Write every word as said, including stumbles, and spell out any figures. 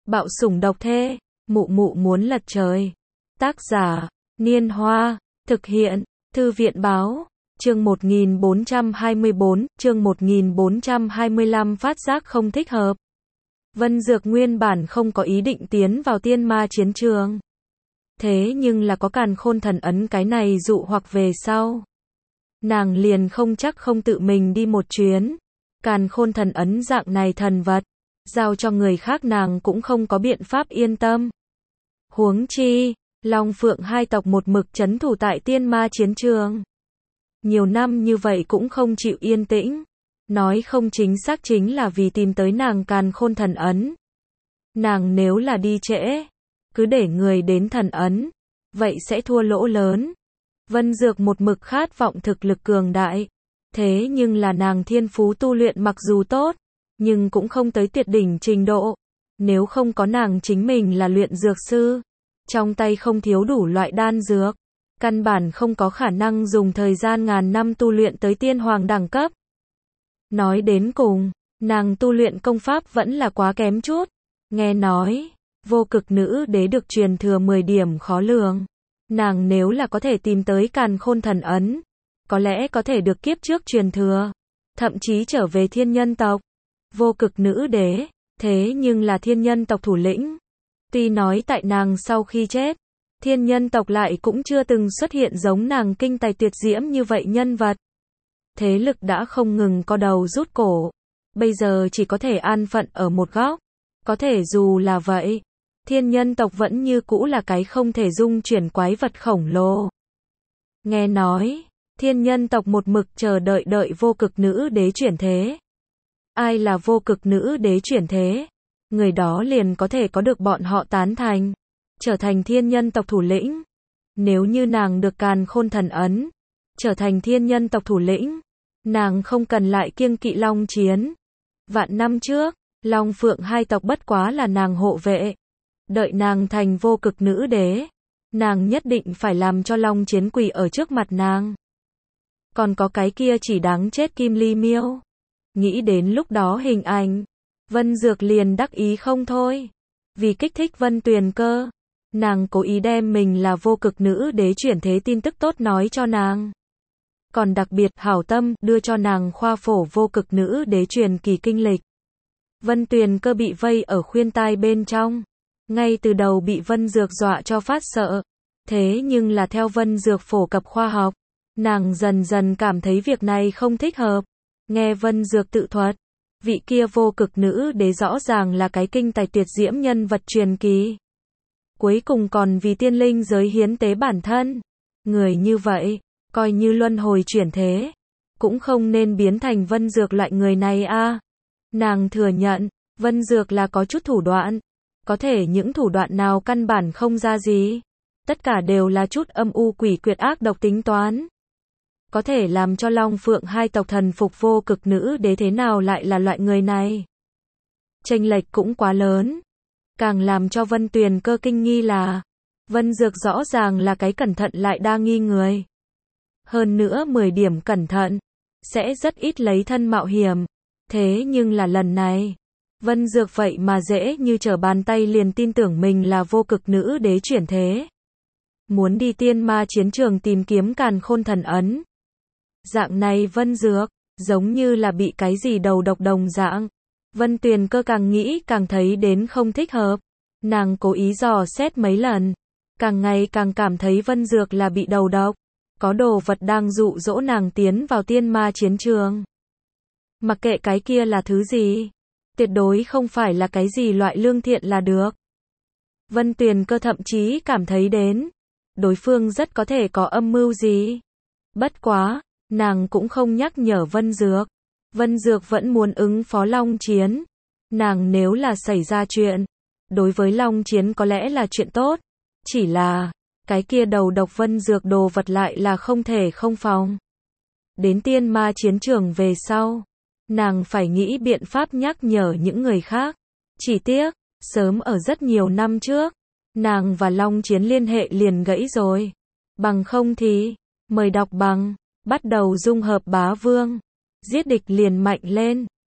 Bạo sủng độc thê, mụ mụ muốn lật trời. Tác giả, Niên Hoa, thực hiện, Thư viện Báo, chương một nghìn bốn trăm hai mươi bốn, chương một nghìn bốn trăm hai mươi lăm phát giác không thích hợp. Vân Dược nguyên bản không có ý định tiến vào tiên ma chiến trường. Thế nhưng là có càn khôn thần ấn cái này dụ hoặc về sau. Nàng liền không chắc không tự mình đi một chuyến. Càn khôn thần ấn dạng này thần vật, giao cho người khác nàng cũng không có biện pháp yên tâm. Huống chi, Long Phượng hai tộc một mực trấn thủ tại tiên ma chiến trường. Nhiều năm như vậy cũng không chịu yên tĩnh. Nói không chính xác chính là vì tìm tới nàng càn khôn thần ấn. Nàng nếu là đi trễ, cứ để người đến thần ấn, vậy sẽ thua lỗ lớn. Vân Dược một mực khát vọng thực lực cường đại. Thế nhưng là nàng thiên phú tu luyện mặc dù tốt, nhưng cũng không tới tuyệt đỉnh trình độ. Nếu không có nàng chính mình là luyện dược sư, trong tay không thiếu đủ loại đan dược, căn bản không có khả năng dùng thời gian ngàn năm tu luyện tới tiên hoàng đẳng cấp. Nói đến cùng, nàng tu luyện công pháp vẫn là quá kém chút. Nghe nói, vô cực nữ đế được truyền thừa mười điểm khó lường. Nàng nếu là có thể tìm tới càn khôn thần ấn, có lẽ có thể được kiếp trước truyền thừa, thậm chí trở về thiên nhân tộc. Vô cực nữ đế, thế nhưng là thiên nhân tộc thủ lĩnh. Tuy nói tại nàng sau khi chết, thiên nhân tộc lại cũng chưa từng xuất hiện giống nàng kinh tài tuyệt diễm như vậy nhân vật. Thế lực đã không ngừng co đầu rút cổ, bây giờ chỉ có thể an phận ở một góc. Có thể dù là vậy, thiên nhân tộc vẫn như cũ là cái không thể dung chuyển quái vật khổng lồ. Nghe nói, thiên nhân tộc một mực chờ đợi đợi vô cực nữ đế chuyển thế. Ai là vô cực nữ đế chuyển thế? Người đó liền có thể có được bọn họ tán thành, trở thành thiên nhân tộc thủ lĩnh. Nếu như nàng được càn khôn thần ấn, trở thành thiên nhân tộc thủ lĩnh, nàng không cần lại kiêng kỵ long chiến. Vạn năm trước, Long Phượng hai tộc bất quá là nàng hộ vệ. Đợi nàng thành vô cực nữ đế, nàng nhất định phải làm cho long chiến quỳ ở trước mặt nàng. Còn có cái kia chỉ đáng chết Kim Ly Miêu. Nghĩ đến lúc đó hình ảnh, Vân Dược liền đắc ý không thôi. Vì kích thích Vân Tuyền Cơ, nàng cố ý đem mình là vô cực nữ đế chuyển thế tin tức tốt nói cho nàng. Còn đặc biệt hảo tâm đưa cho nàng khoa phổ vô cực nữ đế truyền kỳ kinh lịch. Vân Tuyền Cơ bị vây ở khuyên tai bên trong. Ngay từ đầu bị Vân Dược dọa cho phát sợ. Thế nhưng là theo Vân Dược phổ cập khoa học, nàng dần dần cảm thấy việc này không thích hợp. Nghe Vân Dược tự thuật, vị kia vô cực nữ đế rõ ràng là cái kinh tài tuyệt diễm nhân vật truyền kỳ. Cuối cùng còn vì tiên linh giới hiến tế bản thân. Người như vậy, coi như luân hồi chuyển thế, cũng không nên biến thành Vân Dược loại người này a. À. Nàng thừa nhận, Vân Dược là có chút thủ đoạn. Có thể những thủ đoạn nào căn bản không ra gì. Tất cả đều là chút âm u quỷ quyệt ác độc tính toán. Có thể làm cho Long Phượng hai tộc thần phục vô cực nữ đế thế nào lại là loại người này. Chênh lệch cũng quá lớn. Càng làm cho Vân Tuyền Cơ kinh nghi là, Vân Dược rõ ràng là cái cẩn thận lại đa nghi người. Hơn nữa mười điểm cẩn thận, sẽ rất ít lấy thân mạo hiểm. Thế nhưng là lần này, Vân Dược vậy mà dễ như trở bàn tay liền tin tưởng mình là vô cực nữ đế chuyển thế. Muốn đi tiên ma chiến trường tìm kiếm càn khôn thần ấn. Dạng này Vân Dược, giống như là bị cái gì đầu độc đồng dạng. Vân Tuyền Cơ càng nghĩ càng thấy đến không thích hợp. Nàng cố ý dò xét mấy lần. Càng ngày càng cảm thấy Vân Dược là bị đầu độc. Có đồ vật đang dụ dỗ nàng tiến vào tiên ma chiến trường. Mặc kệ cái kia là thứ gì, tuyệt đối không phải là cái gì loại lương thiện là được. Vân Tuyền Cơ thậm chí cảm thấy đến, đối phương rất có thể có âm mưu gì. Bất quá, nàng cũng không nhắc nhở Vân Dược. Vân Dược vẫn muốn ứng phó long chiến. Nàng nếu là xảy ra chuyện, đối với long chiến có lẽ là chuyện tốt. Chỉ là, cái kia đầu độc Vân Dược đồ vật lại là không thể không phòng. Đến tiên ma chiến trường về sau, nàng phải nghĩ biện pháp nhắc nhở những người khác. Chỉ tiếc, sớm ở rất nhiều năm trước, nàng và long chiến liên hệ liền gãy rồi. Bằng không thì, mời đọc bằng, bắt đầu dung hợp bá vương. Giết địch liền mạnh lên.